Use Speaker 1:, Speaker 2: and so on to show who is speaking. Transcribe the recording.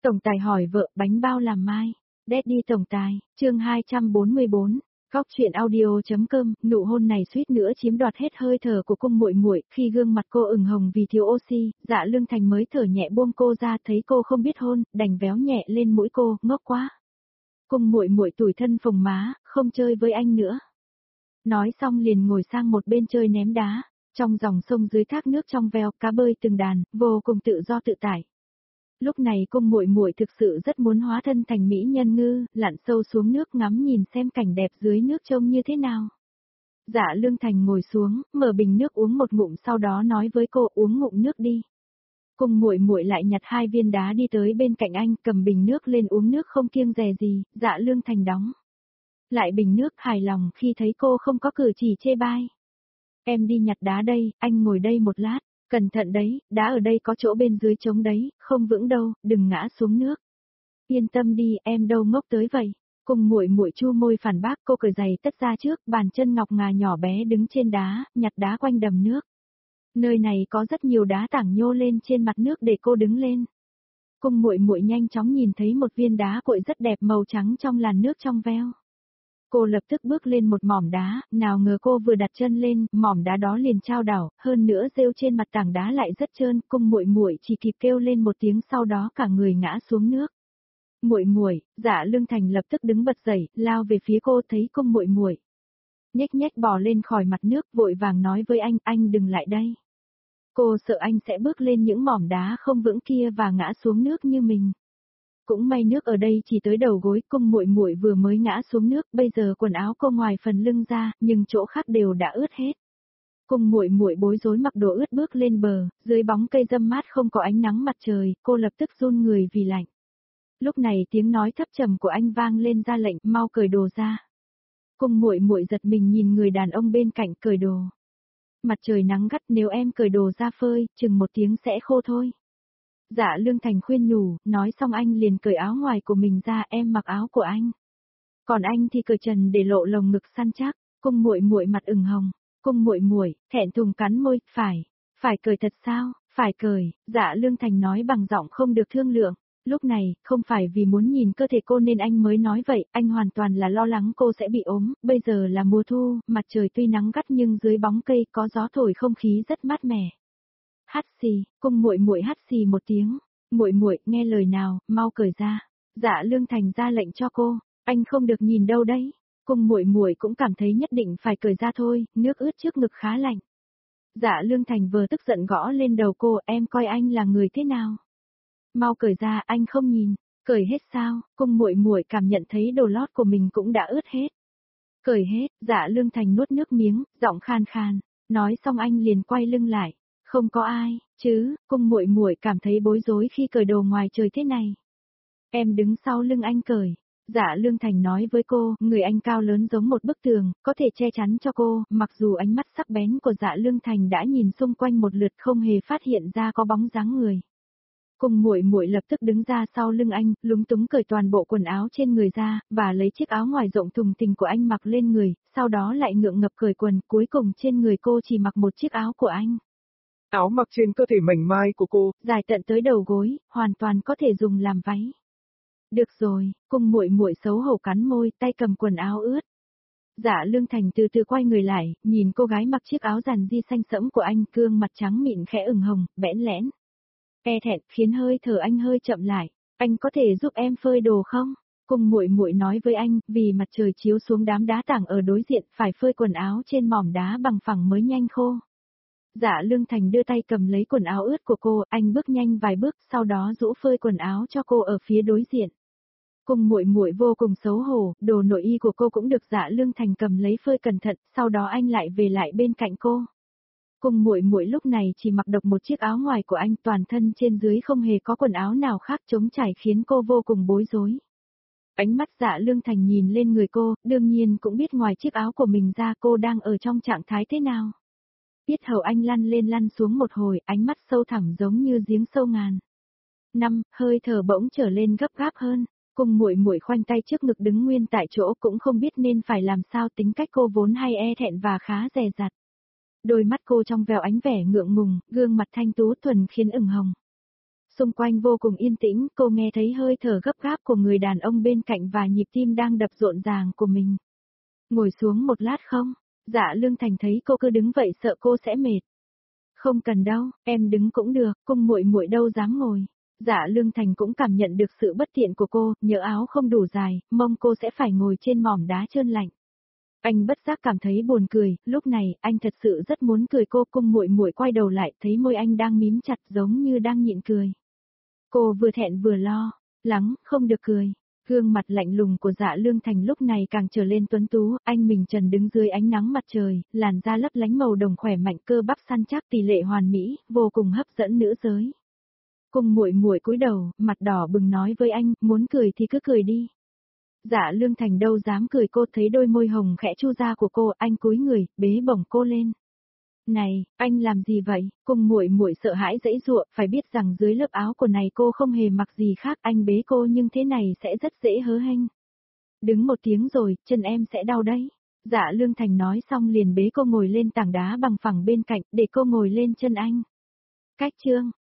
Speaker 1: Tổng tài hỏi vợ, bánh bao làm mai. Daddy tổng tài, chương 244. Góc truyện audio.com, nụ hôn này suýt nữa chiếm đoạt hết hơi thở của cung muội muội, khi gương mặt cô ửng hồng vì thiếu oxy, Dạ Lương Thành mới thở nhẹ buông cô ra, thấy cô không biết hôn, đành véo nhẹ lên mũi cô, ngốc quá. Cung muội muội tủi thân phồng má, không chơi với anh nữa. Nói xong liền ngồi sang một bên chơi ném đá, trong dòng sông dưới thác nước trong veo, cá bơi từng đàn, vô cùng tự do tự tại. Lúc này cung muội muội thực sự rất muốn hóa thân thành mỹ nhân ngư, lặn sâu xuống nước ngắm nhìn xem cảnh đẹp dưới nước trông như thế nào. Dạ Lương Thành ngồi xuống, mở bình nước uống một ngụm, sau đó nói với cô uống ngụm nước đi. Cung muội muội lại nhặt 2 viên đá đi tới bên cạnh anh, cầm bình nước lên uống nước không kiêng dè gì. Dạ Lương Thành đóng lại bình nước, hài lòng khi thấy cô không có cử chỉ chê bai. Em đi nhặt đá đây, anh ngồi đây một lát. Cẩn thận đấy, đá ở đây có chỗ bên dưới trống đấy, không vững đâu, đừng ngã xuống nước. Yên tâm đi, em đâu ngốc tới vậy. Cung muội muội chu môi phản bác, cô cởi giày tất ra trước, bàn chân ngọc ngà nhỏ bé đứng trên đá, nhặt đá quanh đầm nước. Nơi này có rất nhiều đá tảng nhô lên trên mặt nước để cô đứng lên. Cung muội muội nhanh chóng nhìn thấy một viên đá cuội rất đẹp màu trắng trong làn nước trong veo. Cô lập tức bước lên một mỏm đá, nào ngờ cô vừa đặt chân lên, mỏm đá đó liền chao đảo, hơn nữa rêu trên mặt tảng đá lại rất trơn, cung muội muội chỉ kịp kêu lên một tiếng, sau đó cả người ngã xuống nước. Muội muội, Dạ Lương Thành lập tức đứng bật dậy, lao về phía cô, thấy cung muội muội nhếch nhếch bò lên khỏi mặt nước, vội vàng nói với anh đừng lại đây. Cô sợ anh sẽ bước lên những mỏm đá không vững kia và ngã xuống nước như mình. Cũng may nước ở đây chỉ tới đầu gối, cung muội muội vừa mới ngã xuống nước, bây giờ quần áo cô ngoài phần lưng ra, nhưng chỗ khác đều đã ướt hết. Cung muội muội bối rối mặc đồ ướt bước lên bờ, dưới bóng cây râm mát không có ánh nắng mặt trời, cô lập tức run người vì lạnh. Lúc này tiếng nói thấp trầm của anh vang lên ra lệnh, mau cởi đồ ra. Cung muội muội giật mình nhìn người đàn ông bên cạnh, cởi đồ. Mặt trời nắng gắt, nếu em cởi đồ ra phơi, chừng 1 tiếng sẽ khô thôi. Dạ Lương Thành khuyên nhủ, nói xong anh liền cởi áo ngoài của mình ra, em mặc áo của anh. Còn anh thì cởi trần để lộ lồng ngực săn chắc. Cung muội muội mặt ửng hồng. Cung muội muội thẹn thùng cắn môi, phải cởi thật sao? Phải cởi. Dạ Lương Thành nói bằng giọng không được thương lượng. Lúc này, không phải vì muốn nhìn cơ thể cô nên anh mới nói vậy, anh hoàn toàn là lo lắng cô sẽ bị ốm. Bây giờ là mùa thu, mặt trời tuy nắng gắt nhưng dưới bóng cây có gió thổi, không khí rất mát mẻ. Hắt xì, cung muội muội hắt xì một tiếng. Muội muội, nghe lời nào, mau cởi ra. Dạ Lương Thành ra lệnh cho cô, anh không được nhìn đâu đấy. Cung muội muội cũng cảm thấy nhất định phải cởi ra thôi, nước ướt trước ngực khá lạnh. Dạ Lương Thành vừa tức giận gõ lên đầu cô, em coi anh là người thế nào? Mau cởi ra, anh không nhìn. Cởi hết sao? Cung muội muội cảm nhận thấy đồ lót của mình cũng đã ướt hết. Cởi hết. Dạ Lương Thành nuốt nước miếng, giọng khan khan. Nói xong anh liền quay lưng lại. Không có ai, chứ? Cung muội muội cảm thấy bối rối khi cởi đồ ngoài trời thế này. Em đứng sau lưng anh cởi. Dạ Lương Thành nói với cô, người anh cao lớn giống một bức tường, có thể che chắn cho cô, mặc dù ánh mắt sắc bén của Dạ Lương Thành đã nhìn xung quanh một lượt không hề phát hiện ra có bóng dáng người. Cung muội muội lập tức đứng ra sau lưng anh, lúng túng cởi toàn bộ quần áo trên người ra, và lấy chiếc áo ngoài rộng thùng thình của anh mặc lên người, sau đó lại ngượng ngập cởi quần, cuối cùng trên người cô chỉ mặc một chiếc áo của anh.
Speaker 2: Áo mặc trên cơ thể mảnh mai của cô,
Speaker 1: dài tận tới đầu gối, hoàn toàn có thể dùng làm váy. Được rồi, cung muội muội xấu hổ cắn môi, tay cầm quần áo ướt. Dạ Lương Thành từ từ quay người lại, nhìn cô gái mặc chiếc áo giàn di xanh sẫm của anh, gương mặt trắng mịn khẽ ửng hồng, bẽn lẽn. E thẹn khiến hơi thở anh hơi chậm lại. Anh có thể giúp em phơi đồ không? Cung muội muội nói với anh, vì mặt trời chiếu xuống đám đá tảng ở đối diện, phải phơi quần áo trên mỏm đá bằng phẳng mới nhanh khô. Dạ Lương Thành đưa tay cầm lấy quần áo ướt của cô, anh bước nhanh vài bước, sau đó rũ phơi quần áo cho cô ở phía đối diện. Cung muội muội vô cùng xấu hổ, đồ nội y của cô cũng được Dạ Lương Thành cầm lấy phơi cẩn thận, sau đó anh lại về lại bên cạnh cô. Cung muội muội lúc này chỉ mặc độc một chiếc áo ngoài của anh, toàn thân trên dưới không hề có quần áo nào khác trống trải khiến cô vô cùng bối rối. Ánh mắt Dạ Lương Thành nhìn lên người cô, đương nhiên cũng biết ngoài chiếc áo của mình ra cô đang ở trong trạng thái thế nào. Biết hầu anh lăn lên lăn xuống một hồi, ánh mắt sâu thẳm giống như giếng sâu ngàn. Hơi thở bỗng trở lên gấp gáp hơn. Cung muội muội khoanh tay trước ngực đứng nguyên tại chỗ, cũng không biết nên phải làm sao, tính cách cô vốn hay e thẹn và khá dè dặt. Đôi mắt cô trong veo ánh vẻ ngượng ngùng, gương mặt thanh tú thuần khiến ửng hồng. Xung quanh vô cùng yên tĩnh, cô nghe thấy hơi thở gấp gáp của người đàn ông bên cạnh và nhịp tim đang đập rộn ràng của mình. Ngồi xuống một lát không? Dạ Lương Thành thấy cô cứ đứng vậy sợ cô sẽ mệt. Không cần đâu, em đứng cũng được, cung muội muội đâu dám ngồi. Dạ Lương Thành cũng cảm nhận được sự bất tiện của cô, nhỡ áo không đủ dài, mong cô sẽ phải ngồi trên mỏm đá trơn lạnh. Anh bất giác cảm thấy buồn cười, lúc này, anh thật sự rất muốn cười cô. Cung muội muội quay đầu lại, thấy môi anh đang mím chặt giống như đang nhịn cười. Cô vừa thẹn vừa lo, lắng, không được cười. Gương mặt lạnh lùng của Dạ Lương Thành lúc này càng trở lên tuấn tú, anh mình trần đứng dưới ánh nắng mặt trời, làn da lấp lánh màu đồng khỏe mạnh, cơ bắp săn chắc tỷ lệ hoàn mỹ, vô cùng hấp dẫn nữ giới. Cung muội muội cúi đầu, mặt đỏ bừng nói với anh, muốn cười thì cứ cười đi. Dạ Lương Thành đâu dám cười, cô thấy đôi môi hồng khẽ chu ra của cô, anh cúi người, bế bổng cô lên. Này, anh làm gì vậy? Cung muội muội sợ hãi giãy giụa, phải biết rằng dưới lớp áo của này cô không hề mặc gì khác, anh bế cô nhưng thế này sẽ rất dễ hớ hênh. Đứng một tiếng rồi, chân em sẽ đau đấy. Dạ Lương Thành nói xong liền bế cô ngồi lên tảng đá bằng phẳng bên cạnh, để cô ngồi lên chân anh. Cách chương